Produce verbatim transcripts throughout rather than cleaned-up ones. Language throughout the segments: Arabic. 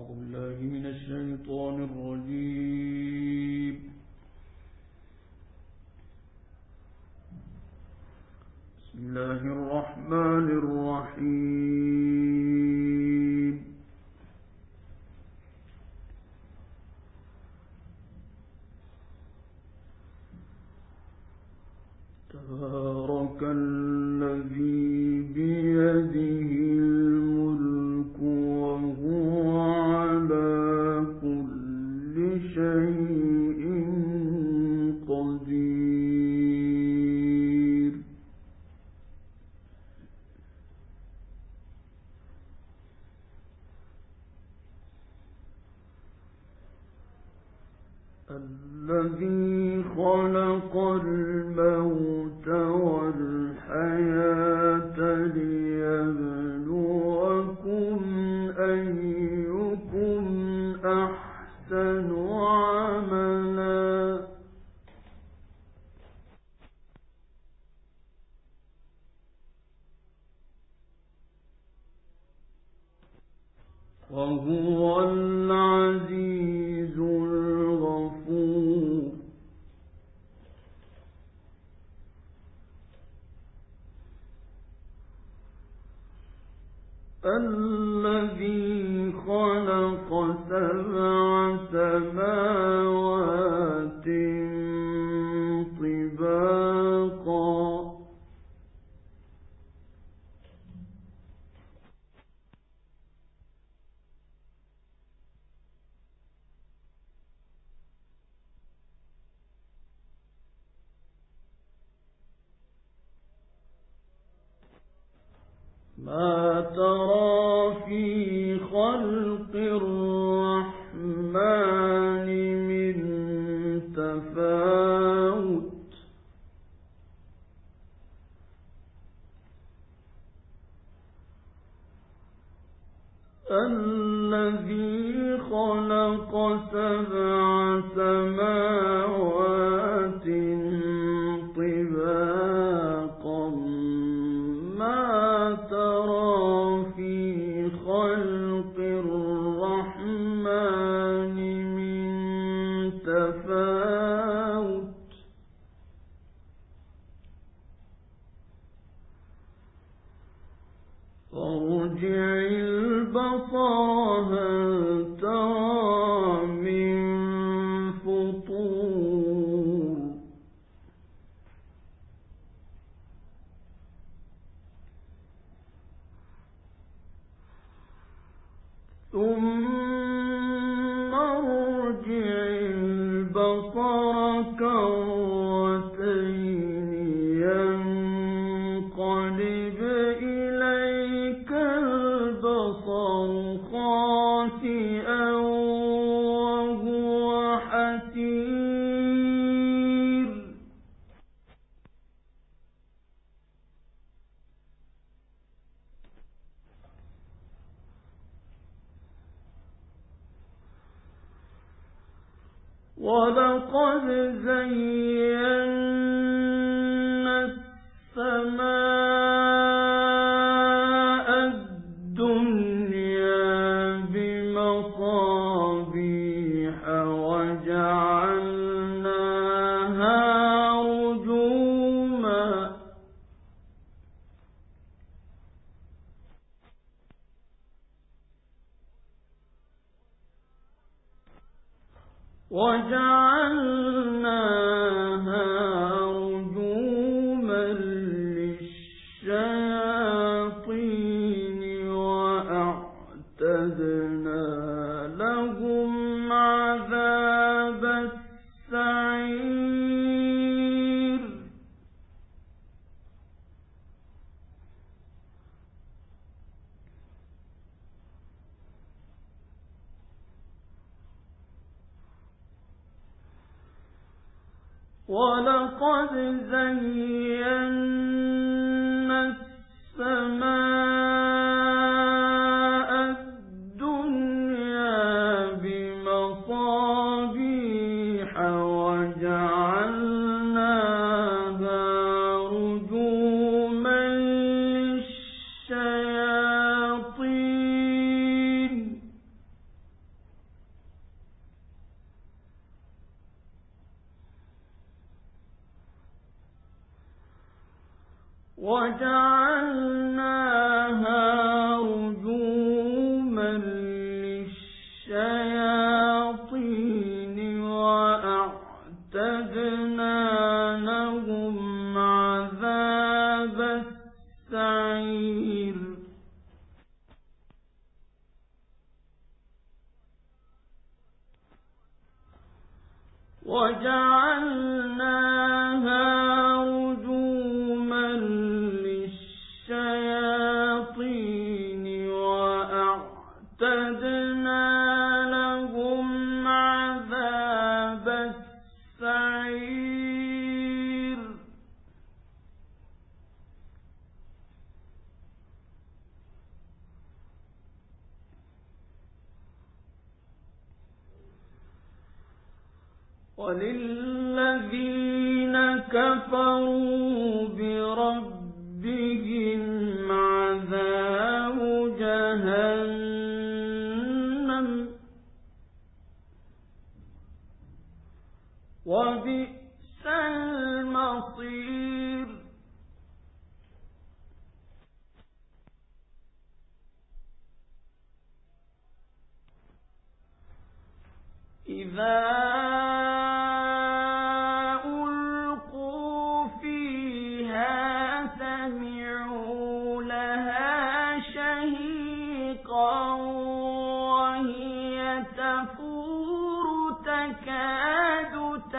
أعوذ بالله من الشيطان الرجيم. بسم الله الرحمن الرحيم. تبارك الذي بيده الملك وهو على كل شيء قدير. الذي خلق الموت والحياة ليبلوكم أيكم أحسن عملا وهو العزيز الغفور. الذي خلق سبع سماوات طباقا ما ترى في خلق الرحمن من تفاوت الذي خلق سبع سماوات طباقا ما ترى في خلق الرحمن من تفاوت فارجع البصر هل ترى من فطور ثم ارجع البصر كرتين ينقلب إليك البصر خاسئا وهو حسير ولقد زينا السماء الدنيا بمصابيح وجعلناها رجوما وجعلناها رجوما للشياطين وأعتدنا لهم عذاب السعير. ولقد زينا السماء الدنيا بمصابيح وجعلناها رجوما للشياطين وجعلناها رجوما للشياطين وأعتدنا لهم عذاب السعير وللذين كفروا بربهم عذاب جهنم وبئس المصير إذا تكاد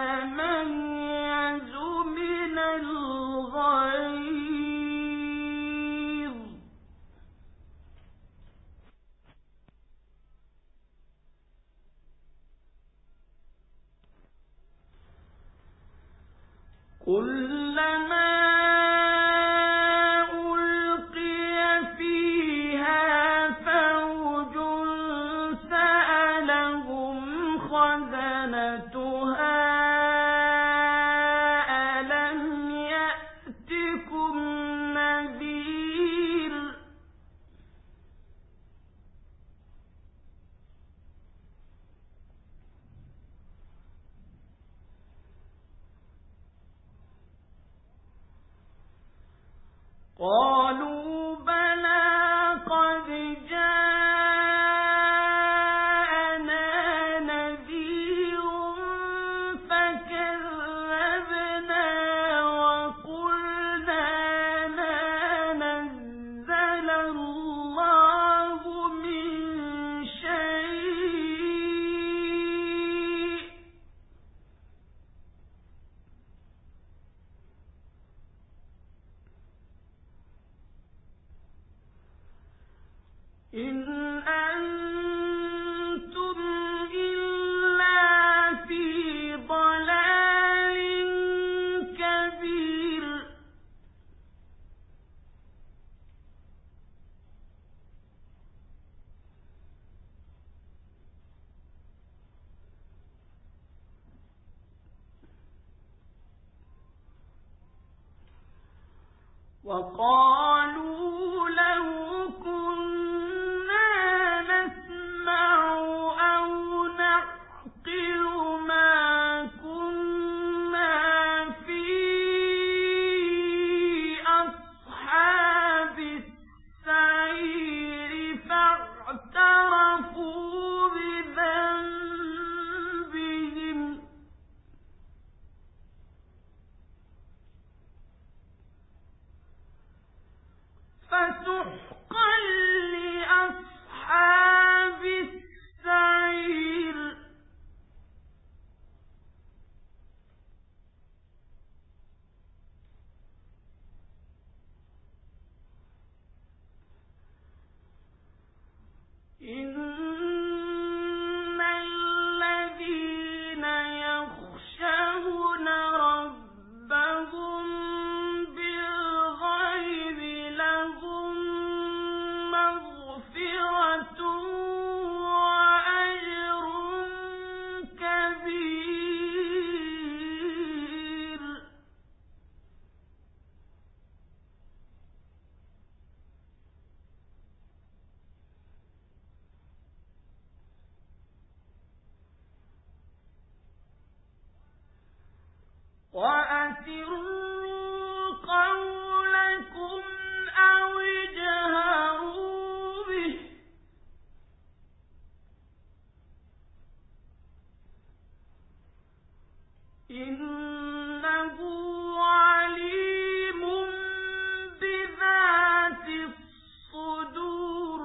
تميز من الغيظ كلما ألقي فيها فوج سألهم خزنتها ألم يأتكم نذير قالوا بلى قد جاءنا نذير فكذبنا وقلنا ما نزل الله من شيء إن أنتم إلا في ضلال كبير وقالوا لو كنا نسمع أو نعقل ما كنا في أصحاب السعير فاعترفوا بذنبهم فسحقا لأصحاب السعير إن الذين يخشون ربهم بالغيب لهم مغفرة وأجر كبير وأسروا قولكم أو اجهروا به إنه عليم بذات الصدور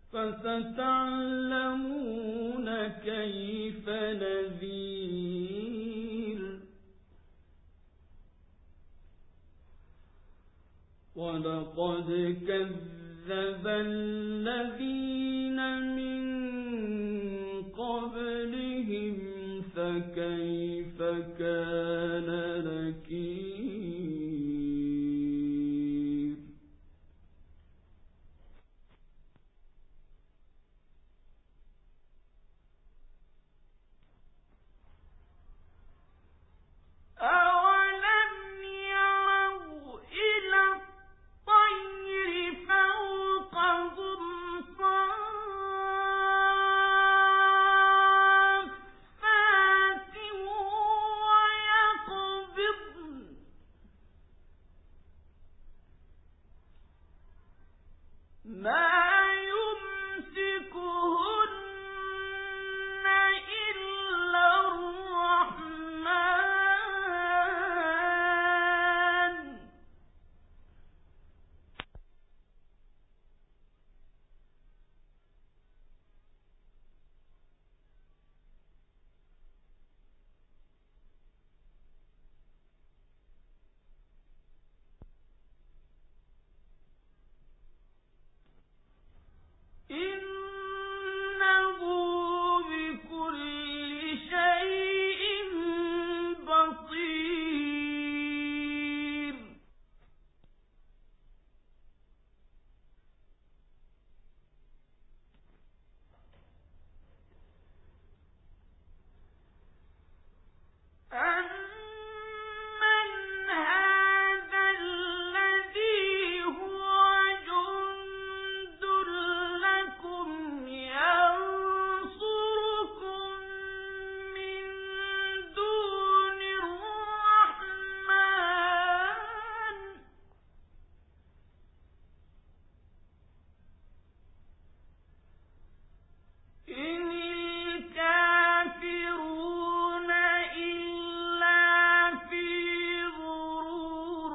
فستعلمون كيف نذير ولقد كذب الذين من قبلهم فكيف كان نكير أولم يروا إلى الطير فوقهم صافات ويقبضن ما يمسكهن إلا الرحمن إنه بكل شيء بصير أَمَّنْ هَذَا الَّذِي هُوَ جُندٌ لَّكُمْ يَنصُرُكُم مِّن دُونِ الرَّحْمَٰنِ إِنِ الْكَافِرُونَ إِلَّا فِي غُرُورٍ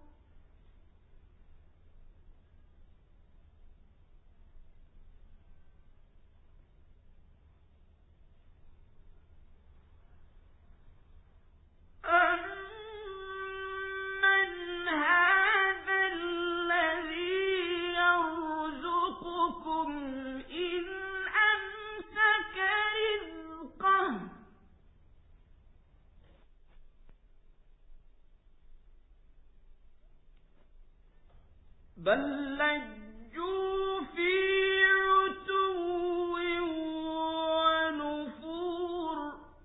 أَمَّنْ هَذَا الَّذِي يَرْزُقُكُمْ إِنْ أَمْسَكَ رِزْقَهُ بَل لَّجُّوا فِي عُتُوٍّ وَنُفُورٍ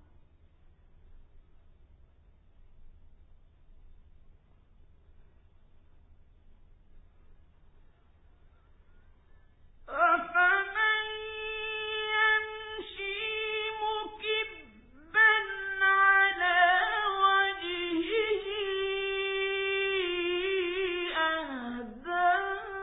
أَفَمَن يَمْشِي مُكِبًّا عَلَىٰ وَجْهِهِ أَهْدَىٰ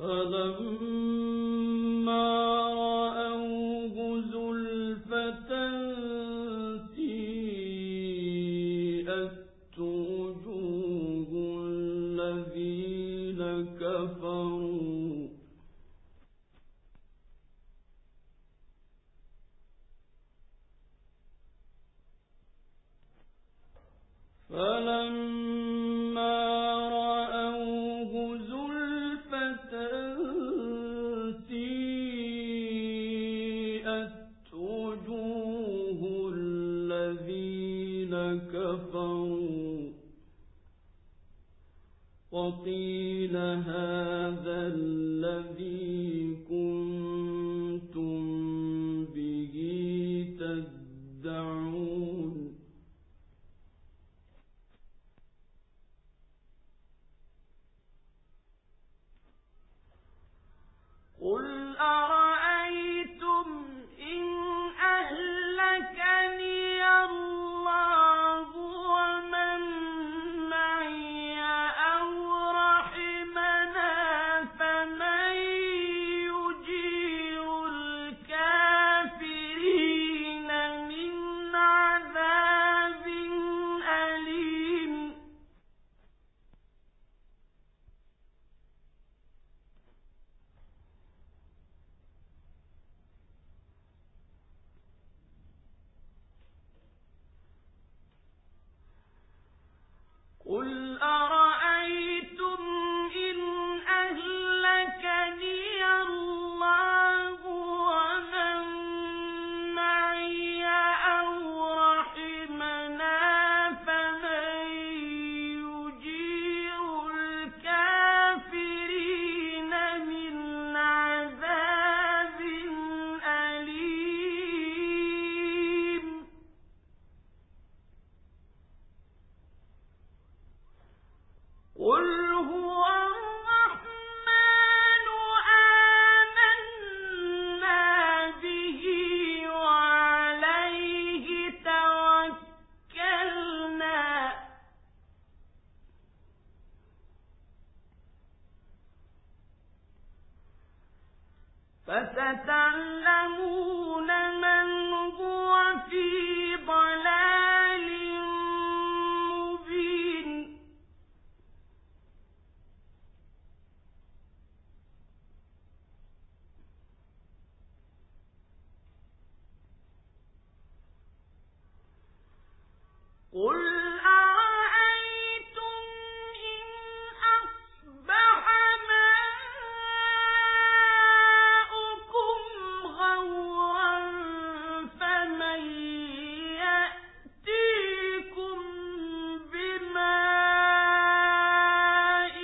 فلما رأوه زلفة سيئت وجوه الذين كفروا فلما رأوه زلفة سيئت وجوه الذين كفروا وقيل هذا الذي كنتم به تدعون قل أرأيتم إن أهلكني الله ومن معي أو رحمنا فمن يجير الكافرين من عذاب أليم قل أرأيتم إن أهلكني الله ومن معي أو رحمنا فمن يجير الكافرين من عذاب أليم قل هو الرحمن آمنا به وعليه توكلنا فستعلمون من هو في ضلال مبين قل أرأيتم إن أصبح ماؤكم غورا فمن يأتيكم بماء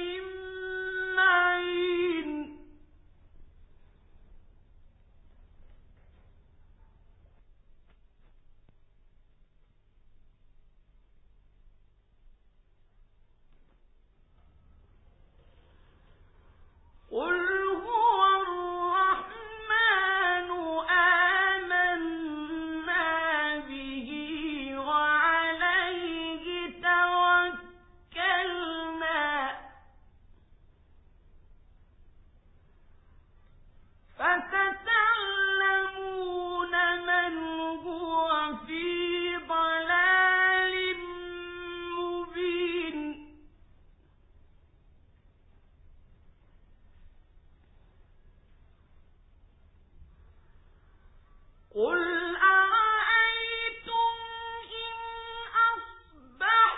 معين قل هو الرحمن آمنا به وعليه توكلنا فستعلمون من هو في ضلال مبين قل أرأيتم إن أصبح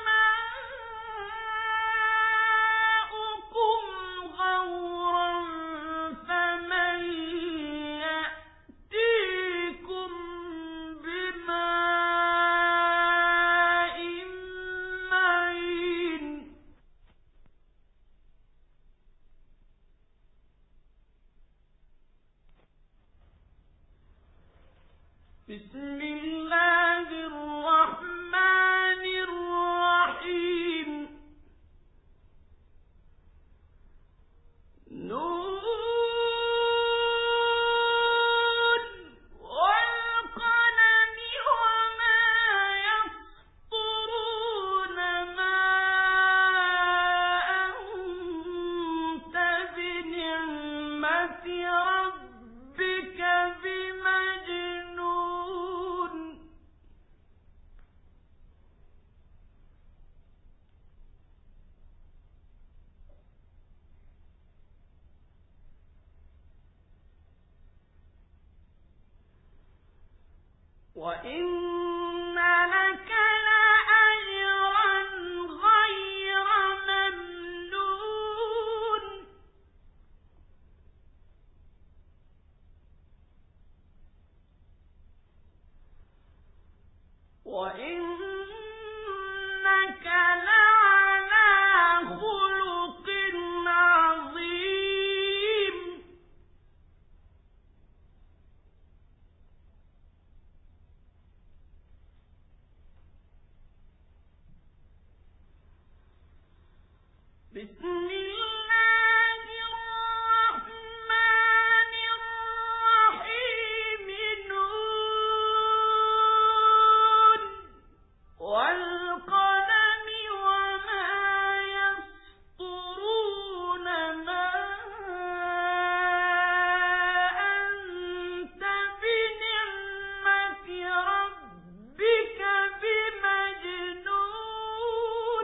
ماؤكم غورا فمن يأتيكم بماء معين بسم الله الرحمن الرحيم نون والقلم وما يسطرون ما أنت بنعمة وَإِنَّ لَكَ لَأَجْرًا غَيْرَ مَمْنُونٍ وَإِنَّكَ لَعَلَى خُلُقٍ عَظِيمٍ بسم الله الرحمن الرحيم نون والقلم وما يسطرون ما أنت بنعمة ربك بمجنون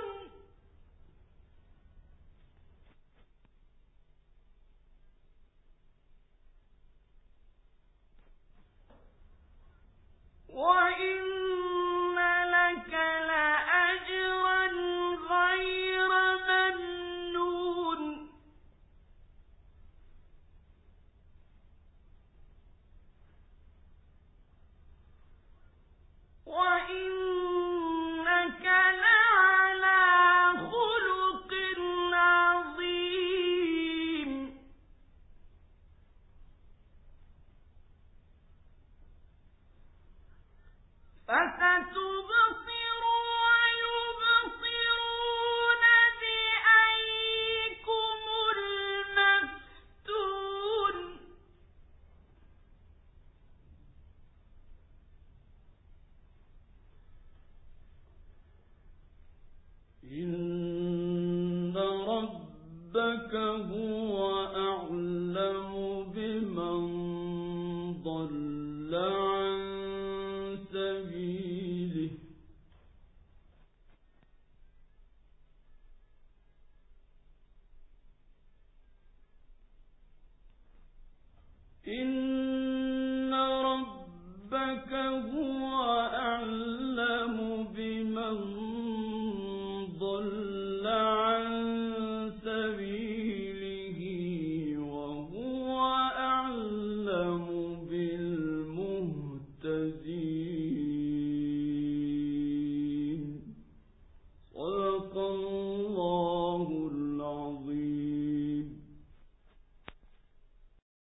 وَإِنَّ لَكَ لَأَجْرًا غَيْرَ مَمْنُونٍ وَإِنَّكَ لَعَلَى خُلُقٍ عَظِيمٍ فَسَتُبْصِرُ وَيُبْصِرُونَ بِأَييِّكُمُ الْمَفْتُونُ إِنَّ رَبَّكَ هُوَ أَعْلَمُ بِمَنْ ضَلَّ